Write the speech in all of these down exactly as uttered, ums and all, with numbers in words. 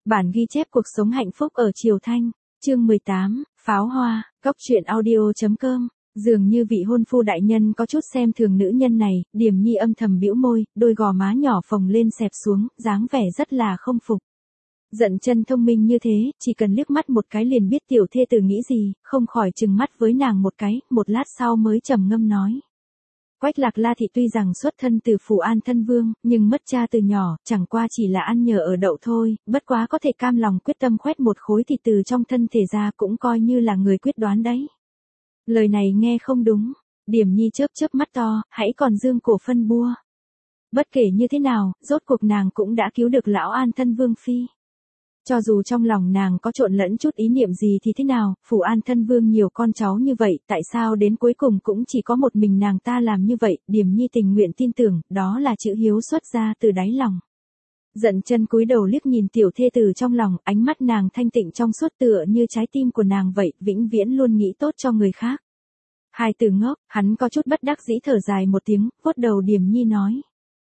Bản ghi chép cuộc sống hạnh phúc ở Triều Thanh, chương mười tám, Pháo Hoa, Cóc truyện audio chấm com. Dường như vị hôn phu đại nhân có chút xem thường nữ nhân này, Điềm Nhi âm thầm bĩu môi, đôi gò má nhỏ phồng lên xẹp xuống, dáng vẻ rất là không phục. Dận Chân thông minh như thế, chỉ cần liếc mắt một cái liền biết tiểu thê tử nghĩ gì, không khỏi trừng mắt với nàng một cái, một lát sau mới trầm ngâm nói. Quách Lạc La thị tuy rằng xuất thân từ phủ An Thân Vương, nhưng mất cha từ nhỏ, chẳng qua chỉ là ăn nhờ ở đậu thôi, bất quá có thể cam lòng quyết tâm khoét một khối thịt từ trong thân thể ra cũng coi như là người quyết đoán đấy. Lời này nghe không đúng, Điềm Nhi chớp chớp mắt to, hãy còn dương cổ phân bua. Bất kể như thế nào, rốt cuộc nàng cũng đã cứu được lão An Thân Vương phi. Cho dù trong lòng nàng có trộn lẫn chút ý niệm gì thì thế nào, phủ An Thân Vương nhiều con cháu như vậy, tại sao đến cuối cùng cũng chỉ có một mình nàng ta làm như vậy, Điềm Nhi tình nguyện tin tưởng, đó là chữ hiếu xuất ra từ đáy lòng. Dận Chân cúi đầu liếc nhìn tiểu thê tử trong lòng, ánh mắt nàng thanh tịnh trong suốt tựa như trái tim của nàng vậy, vĩnh viễn luôn nghĩ tốt cho người khác. Hai từ ngốc, hắn có chút bất đắc dĩ thở dài một tiếng, vuốt đầu Điềm Nhi nói.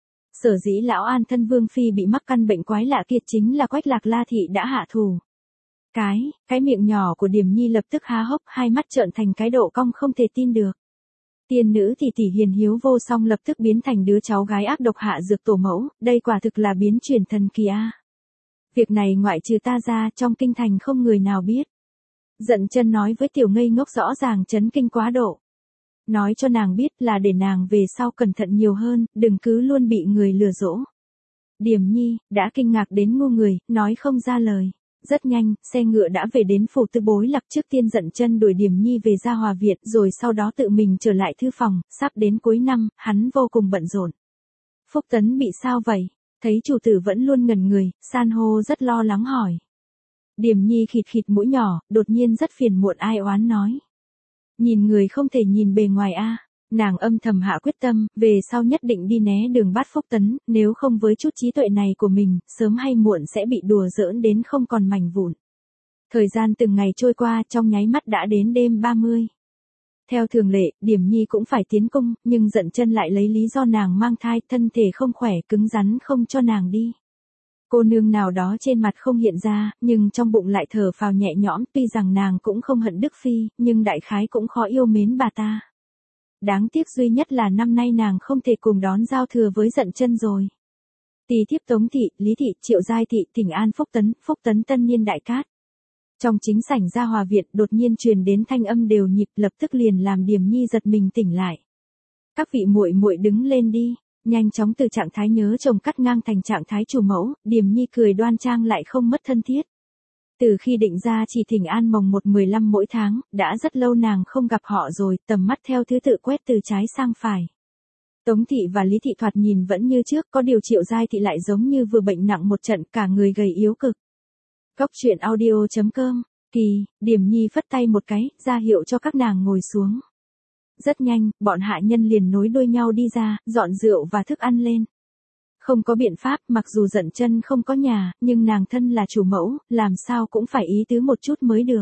Sở dĩ lão An Thân Vương phi bị mắc căn bệnh quái lạ kia chính là Quách Lạc La thị đã hạ thủ. Cái, cái miệng nhỏ của Điềm Nhi lập tức há hốc, hai mắt trợn thành cái độ cong không thể tin được. Tiên nữ tỷ tỷ hiền hiếu vô song lập tức biến thành đứa cháu gái ác độc hạ dược tổ mẫu, đây quả thực là biến chuyển thần kỳ a. Việc này ngoại trừ ta ra, trong kinh thành không người nào biết. Dận Chân nói với tiểu ngây ngốc rõ ràng chấn kinh quá độ. Nói cho nàng biết là để nàng về sau cẩn thận nhiều hơn, đừng cứ luôn bị người lừa dỗ. Điềm Nhi, đã kinh ngạc đến ngu người, nói không ra lời. Rất nhanh, xe ngựa đã về đến phủ Tư Bối Lạc, trước tiên Dận Chân đuổi Điềm Nhi về Gia Hòa Viện, rồi sau đó tự mình trở lại thư phòng, sắp đến cuối năm, hắn vô cùng bận rộn. Phúc Tấn bị sao vậy? Thấy chủ tử vẫn luôn ngẩn người, san hô rất lo lắng hỏi. Điềm Nhi khịt khịt mũi nhỏ, đột nhiên rất phiền muộn ai oán nói. Nhìn người không thể nhìn bề ngoài a. Nàng âm thầm hạ quyết tâm, về sau nhất định đi né đường bắt Phúc Tấn, nếu không với chút trí tuệ này của mình, sớm hay muộn sẽ bị đùa giỡn đến không còn mảnh vụn. Thời gian từng ngày trôi qua, trong nháy mắt đã đến đêm ba mươi. Theo thường lệ, Điềm Nhi cũng phải tiến cung, nhưng Dận Chân lại lấy lý do nàng mang thai, thân thể không khỏe, cứng rắn không cho nàng đi. Cô nương nào đó trên mặt không hiện ra, nhưng trong bụng lại thở phào nhẹ nhõm, tuy rằng nàng cũng không hận Đức Phi, nhưng đại khái cũng khó yêu mến bà ta. Đáng tiếc duy nhất là năm nay nàng không thể cùng đón giao thừa với Dận Chân rồi. Tỳ thiếp Tống thị, Lý thị, Triệu Giai thị, thỉnh an Phúc Tấn, Phúc Tấn tân niên đại cát. Trong chính sảnh Gia Hòa Viện đột nhiên truyền đến thanh âm đều nhịp, lập tức liền làm Điềm Nhi giật mình tỉnh lại. Các vị muội muội đứng lên đi. Nhanh chóng từ trạng thái nhớ chồng cắt ngang thành trạng thái chủ mẫu, Điềm Nhi cười đoan trang lại không mất thân thiết. Từ khi định ra chỉ thỉnh an mồng một mười lăm mỗi tháng, đã rất lâu nàng không gặp họ rồi, tầm mắt theo thứ tự quét từ trái sang phải. Tống thị và Lý thị thoạt nhìn vẫn như trước, có điều Triệu Giai thị lại giống như vừa bệnh nặng một trận, cả người gầy yếu cực. Cóc truyện audio chấm com, kỳ, Điềm Nhi phất tay một cái, ra hiệu cho các nàng ngồi xuống. Rất nhanh, bọn hạ nhân liền nối đuôi nhau đi ra, dọn rượu và thức ăn lên. Không có biện pháp, mặc dù Dận Chân không có nhà, nhưng nàng thân là chủ mẫu, làm sao cũng phải ý tứ một chút mới được.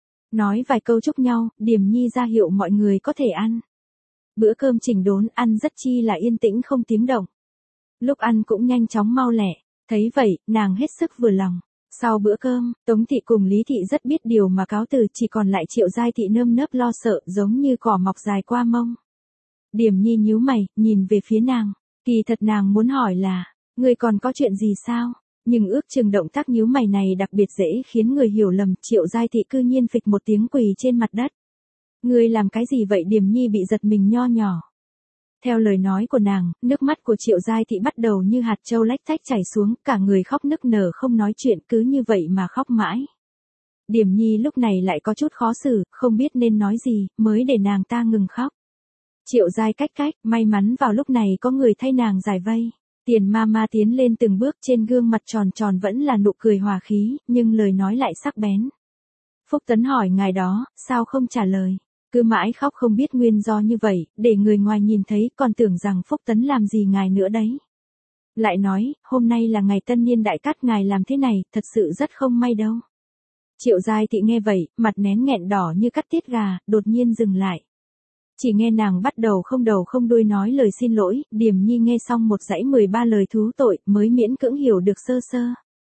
Nói vài câu chúc nhau, Điềm Nhi ra hiệu mọi người có thể ăn. Bữa cơm chỉnh đốn ăn rất chi là yên tĩnh không tiếng động. Lúc ăn cũng nhanh chóng mau lẹ, thấy vậy, nàng hết sức vừa lòng. Sau bữa cơm, Tống thị cùng Lý thị rất biết điều mà cáo từ, chỉ còn lại Triệu Giai thị nơm nớp lo sợ, giống như cỏ mọc dài qua mông. Điềm Nhi nhíu mày, nhìn về phía nàng. Kỳ thật nàng muốn hỏi là, ngươi còn có chuyện gì sao? Nhưng ước chừng động tác nhíu mày này đặc biệt dễ khiến người hiểu lầm, Triệu Giai thị cư nhiên phịch một tiếng quỳ trên mặt đất. Ngươi làm cái gì vậy? Điềm Nhi bị giật mình nho nhỏ. Theo lời nói của nàng, nước mắt của Triệu Giai thị bắt đầu như hạt châu lách tách chảy xuống, cả người khóc nức nở không nói chuyện, cứ như vậy mà khóc mãi. Điềm Nhi lúc này lại có chút khó xử, không biết nên nói gì, mới để nàng ta ngừng khóc. Triệu Giai cách cách, may mắn vào lúc này có người thay nàng giải vây. Tiền ma ma tiến lên từng bước, trên gương mặt tròn tròn vẫn là nụ cười hòa khí, nhưng lời nói lại sắc bén. Phúc Tấn hỏi ngài đó, sao không trả lời? Cứ mãi khóc không biết nguyên do như vậy, để người ngoài nhìn thấy còn tưởng rằng Phúc Tấn làm gì ngài nữa đấy. Lại nói, hôm nay là ngày tân niên đại cát, ngài làm thế này, thật sự rất không may đâu. Triệu Giai thị nghe vậy, mặt nén nghẹn đỏ như cắt tiết gà, đột nhiên dừng lại. Chỉ nghe nàng bắt đầu không đầu không đuôi nói lời xin lỗi, Điềm Nhi nghe xong một dãy mười ba lời thú tội, mới miễn cưỡng hiểu được sơ sơ.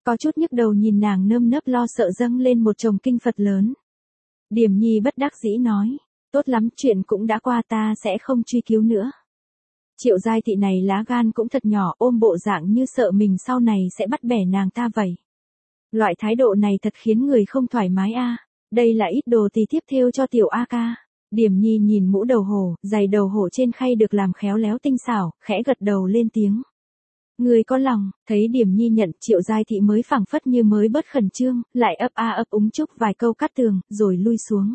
Có chút nhức đầu nhìn nàng nơm nớp lo sợ dâng lên một chồng kinh Phật lớn. Điềm Nhi bất đắc dĩ nói, tốt lắm, chuyện cũng đã qua, ta sẽ không truy cứu nữa. Triệu Giai Thị này lá gan cũng thật nhỏ, ôm bộ dạng như sợ mình sau này sẽ bắt bẻ nàng ta vậy. Loại thái độ này thật khiến người không thoải mái a. Đây là ít đồ tì tiếp theo cho tiểu A ca. Điềm Nhi nhìn mũ đầu hổ, giày đầu hổ trên khay được làm khéo léo tinh xảo, khẽ gật đầu lên tiếng. Người có lòng. Thấy Điềm Nhi nhận, Triệu Giai Thị mới phảng phất như mới bớt khẩn trương, lại ấp a ấp úng chúc vài câu cắt tường, rồi lui xuống.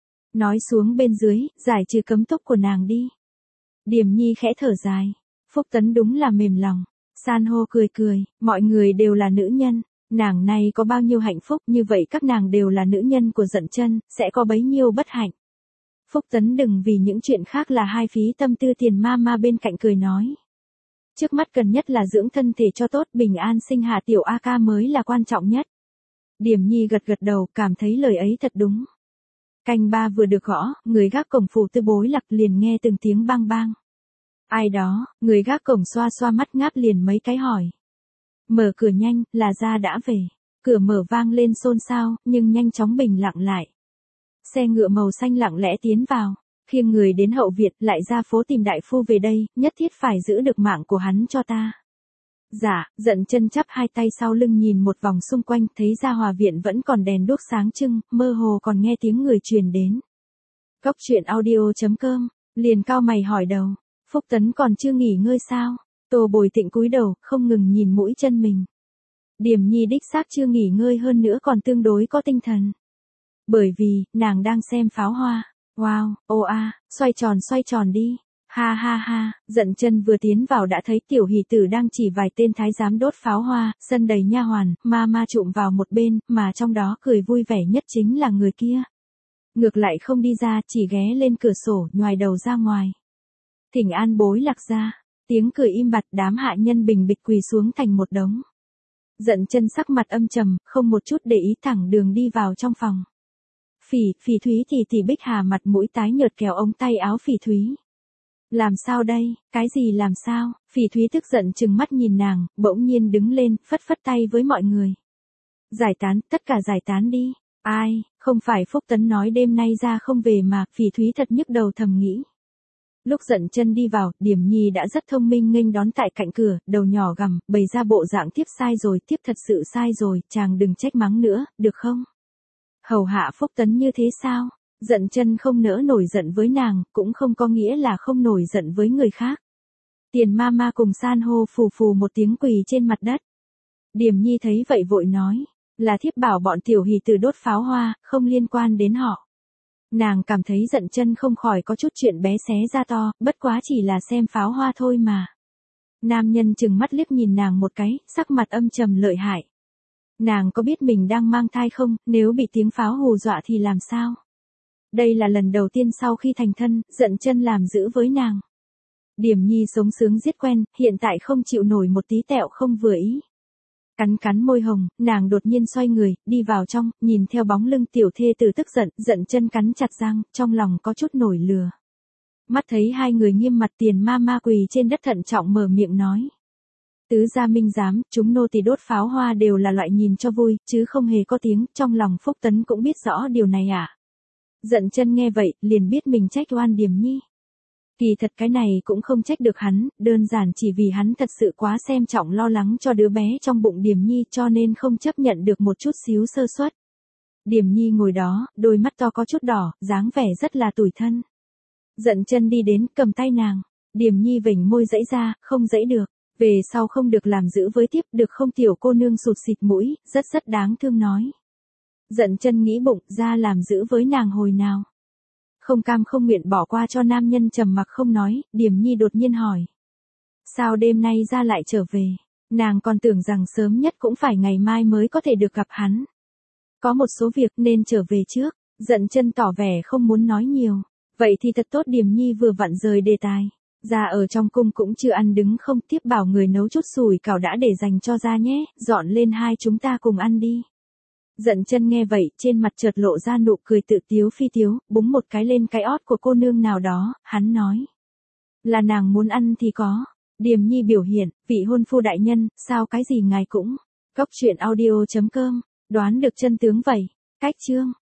Nói xuống bên dưới, giải trừ cấm túc của nàng đi. Điềm Nhi khẽ thở dài. Phúc Tấn đúng là mềm lòng. San hô cười cười, mọi người đều là nữ nhân. Nàng này có bao nhiêu hạnh phúc, như vậy các nàng đều là nữ nhân của Dận Chân, sẽ có bấy nhiêu bất hạnh. Phúc Tấn đừng vì những chuyện khác là hai phí tâm tư tiền ma ma bên cạnh cười nói. Trước mắt cần nhất là dưỡng thân thể cho tốt, bình an sinh hạ tiểu A ca mới là quan trọng nhất. Điềm Nhi gật gật đầu, cảm thấy lời ấy thật đúng. Canh ba vừa được gõ, người gác cổng Phủ Tư Bối Lạc liền nghe từng tiếng bang bang. Ai đó, người gác cổng xoa xoa mắt ngáp liền mấy cái hỏi. Mở cửa nhanh, là gia đã về. Cửa mở vang lên xôn xao, nhưng nhanh chóng bình lặng lại. Xe ngựa màu xanh lặng lẽ tiến vào, khiêng người đến hậu viện, lại ra phố tìm đại phu về đây, nhất thiết phải giữ được mạng của hắn cho ta. Dạ, Dận Chân chắp hai tay sau lưng nhìn một vòng xung quanh, thấy ra hòa viện vẫn còn đèn đuốc sáng trưng, mơ hồ còn nghe tiếng người truyền đến. Cốc truyện audio chấm com, liền cao mày hỏi đầu, Phúc Tấn còn chưa nghỉ ngơi sao? Tô Bồi Tịnh cúi đầu, không ngừng nhìn mũi chân mình. Điềm Nhi đích xác chưa nghỉ ngơi, hơn nữa còn tương đối có tinh thần. Bởi vì, nàng đang xem pháo hoa. Wow, ô a, xoay tròn xoay tròn đi. Ha ha ha, Dận Chân vừa tiến vào đã thấy tiểu hỷ tử đang chỉ vài tên thái giám đốt pháo hoa, sân đầy nha hoàn, ma ma trụm vào một bên, mà trong đó cười vui vẻ nhất chính là người kia. Ngược lại không đi ra, chỉ ghé lên cửa sổ, nhoài đầu ra ngoài. Thỉnh an Bối Lạc gia. Tiếng cười im bặt, đám hạ nhân bình bịch quỳ xuống thành một đống. Dận Chân sắc mặt âm trầm, không một chút để ý, thẳng đường đi vào trong phòng. Phỉ, Phỉ Thúy thì thì Bích Hà mặt mũi tái nhợt kéo ống tay áo Phỉ Thúy. Làm sao đây, cái gì làm sao? Phỉ Thúy tức giận trừng mắt nhìn nàng, bỗng nhiên đứng lên, phất phất tay với mọi người. Giải tán, tất cả giải tán đi. Ai, không phải Phúc Tấn nói đêm nay ra không về mà, Phỉ Thúy thật nhức đầu thầm nghĩ. Lúc Dận Chân đi vào, Điềm Nhi đã rất thông minh nghênh đón tại cạnh cửa, đầu nhỏ gằm, bày ra bộ dạng tiếp sai rồi, tiếp thật sự sai rồi, chàng đừng trách mắng nữa, được không? Hầu hạ Phúc Tấn như thế sao? Dận Chân không nỡ nổi giận với nàng, cũng không có nghĩa là không nổi giận với người khác. Tiền ma ma cùng san hô phù phù một tiếng quỳ trên mặt đất. Điềm Nhi thấy vậy vội nói, là thiếp bảo bọn tiểu hỷ tử đốt pháo hoa, không liên quan đến họ. Nàng cảm thấy Dận Chân không khỏi có chút chuyện bé xé ra to, bất quá chỉ là xem pháo hoa thôi mà. Nam nhân chừng mắt liếc nhìn nàng một cái, sắc mặt âm trầm lợi hại. Nàng có biết mình đang mang thai không, nếu bị tiếng pháo hù dọa thì làm sao? Đây là lần đầu tiên sau khi thành thân, Dận Chân làm giữ với nàng. Điềm Nhi sống sướng giết quen, hiện tại không chịu nổi một tí tẹo không vừa ý. Cắn cắn môi hồng, nàng đột nhiên xoay người, đi vào trong, nhìn theo bóng lưng tiểu thê tử tức giận, Dận Chân cắn chặt răng, trong lòng có chút nổi lửa. Mắt thấy hai người nghiêm mặt, tiền ma ma quỳ trên đất thận trọng mở miệng nói. Tứ gia minh giám, chúng nô tỳ đốt pháo hoa đều là loại nhìn cho vui, chứ không hề có tiếng, trong lòng Phúc Tấn cũng biết rõ điều này à. Dận Chân nghe vậy, liền biết mình trách oan Điềm Nhi. Kỳ thật cái này cũng không trách được hắn, đơn giản chỉ vì hắn thật sự quá xem trọng lo lắng cho đứa bé trong bụng Điềm Nhi cho nên không chấp nhận được một chút xíu sơ suất. Điềm Nhi ngồi đó, đôi mắt to có chút đỏ, dáng vẻ rất là tủi thân. Dận Chân đi đến, cầm tay nàng. Điềm Nhi vểnh môi giãy ra, không giãy được. Về sau không được làm giữ với tiếp, được không tiểu cô nương sụt xịt mũi, rất rất đáng thương nói. Dận Chân nghĩ bụng, ra làm giữ với nàng hồi nào. Không cam không nguyện bỏ qua cho nam nhân trầm mặc không nói, Điềm Nhi đột nhiên hỏi. Sao đêm nay ra lại trở về? Nàng còn tưởng rằng sớm nhất cũng phải ngày mai mới có thể được gặp hắn. Có một số việc nên trở về trước, Dận Chân tỏ vẻ không muốn nói nhiều. Vậy thì thật tốt, Điềm Nhi vừa vặn rời đề tài. Ra ở trong cung cũng chưa ăn đứng không, tiếp bảo người nấu chút sủi cảo đã để dành cho ra nhé, dọn lên hai chúng ta cùng ăn đi. Dận Chân nghe vậy, trên mặt chợt lộ ra nụ cười tự tiếu phi tiếu, búng một cái lên cái ót của cô nương nào đó, hắn nói. Là nàng muốn ăn thì có. Điềm Nhi biểu hiện, vị hôn phu đại nhân, sao cái gì ngài cũng. Cốc truyện audio chấm com, đoán được chân tướng vậy. Cách chương.